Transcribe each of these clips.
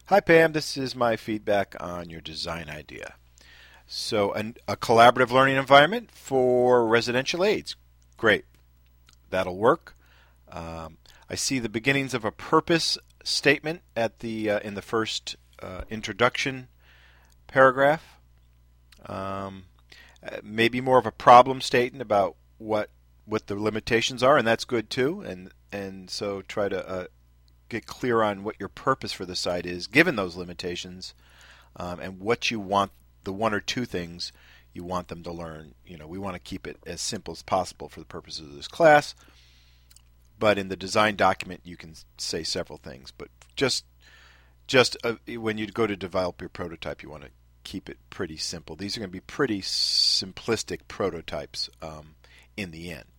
Hi, Pam. This is my feedback on your design idea. So, a collaborative learning environment for residential aides. Great. That'll work. I see the beginnings of a purpose statement at the in the first introduction paragraph. Um, Maybe more of a problem statement about what the limitations are, and that's good too. And so try to get clear on what your purpose for the site is, given those limitations, and what you want, the one or two things you want them to learn. We want to keep it as simple as possible for the purposes of this class, but in the design document you can say several things. But just when you go to develop your prototype, you want to keep it pretty simple. These are going to be pretty simplistic prototypes in the end.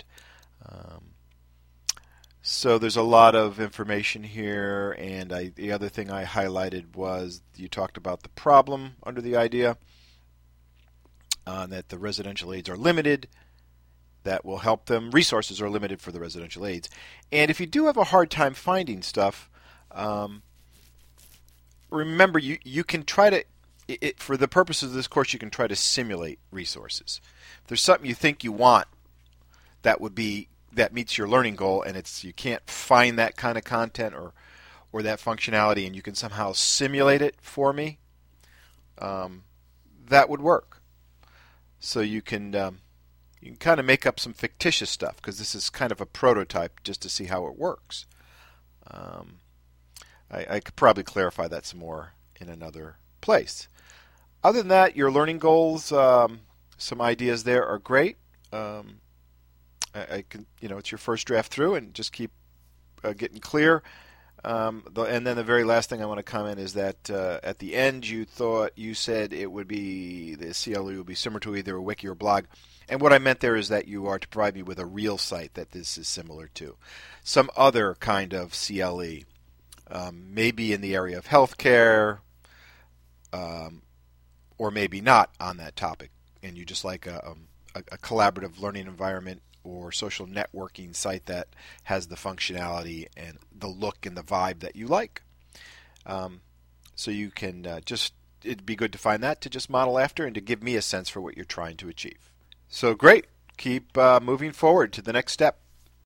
So there's a lot of information here, and the other thing I highlighted was you talked about the problem under the idea, that the residential aides are limited. That will help them. Resources are limited for the residential aides. And if you do have a hard time finding stuff, remember you can try to, for the purposes of this course, you can try to simulate resources. If there's something you think you want that meets your learning goal, and you can't find that kind of content or that functionality, and you can somehow simulate it for me, that would work. So you can kind of make up some fictitious stuff, because this is kind of a prototype just to see how it works. I could probably clarify that some more in another place. Other than that, your learning goals, some ideas there are great. I can, it's your first draft through, and just keep getting clear. And then the very last thing I want to comment is that at the end you said it would be, the CLE would be similar to either a wiki or blog. And what I meant there is that you are to provide me with a real site that this is similar to. Some other kind of CLE, maybe in the area of healthcare, or maybe not on that topic. And you just like a collaborative learning environment or social networking site that has the functionality and the look and the vibe that you like. So you can it'd be good to find that to just model after and to give me a sense for what you're trying to achieve. So great. Keep moving forward to the next step.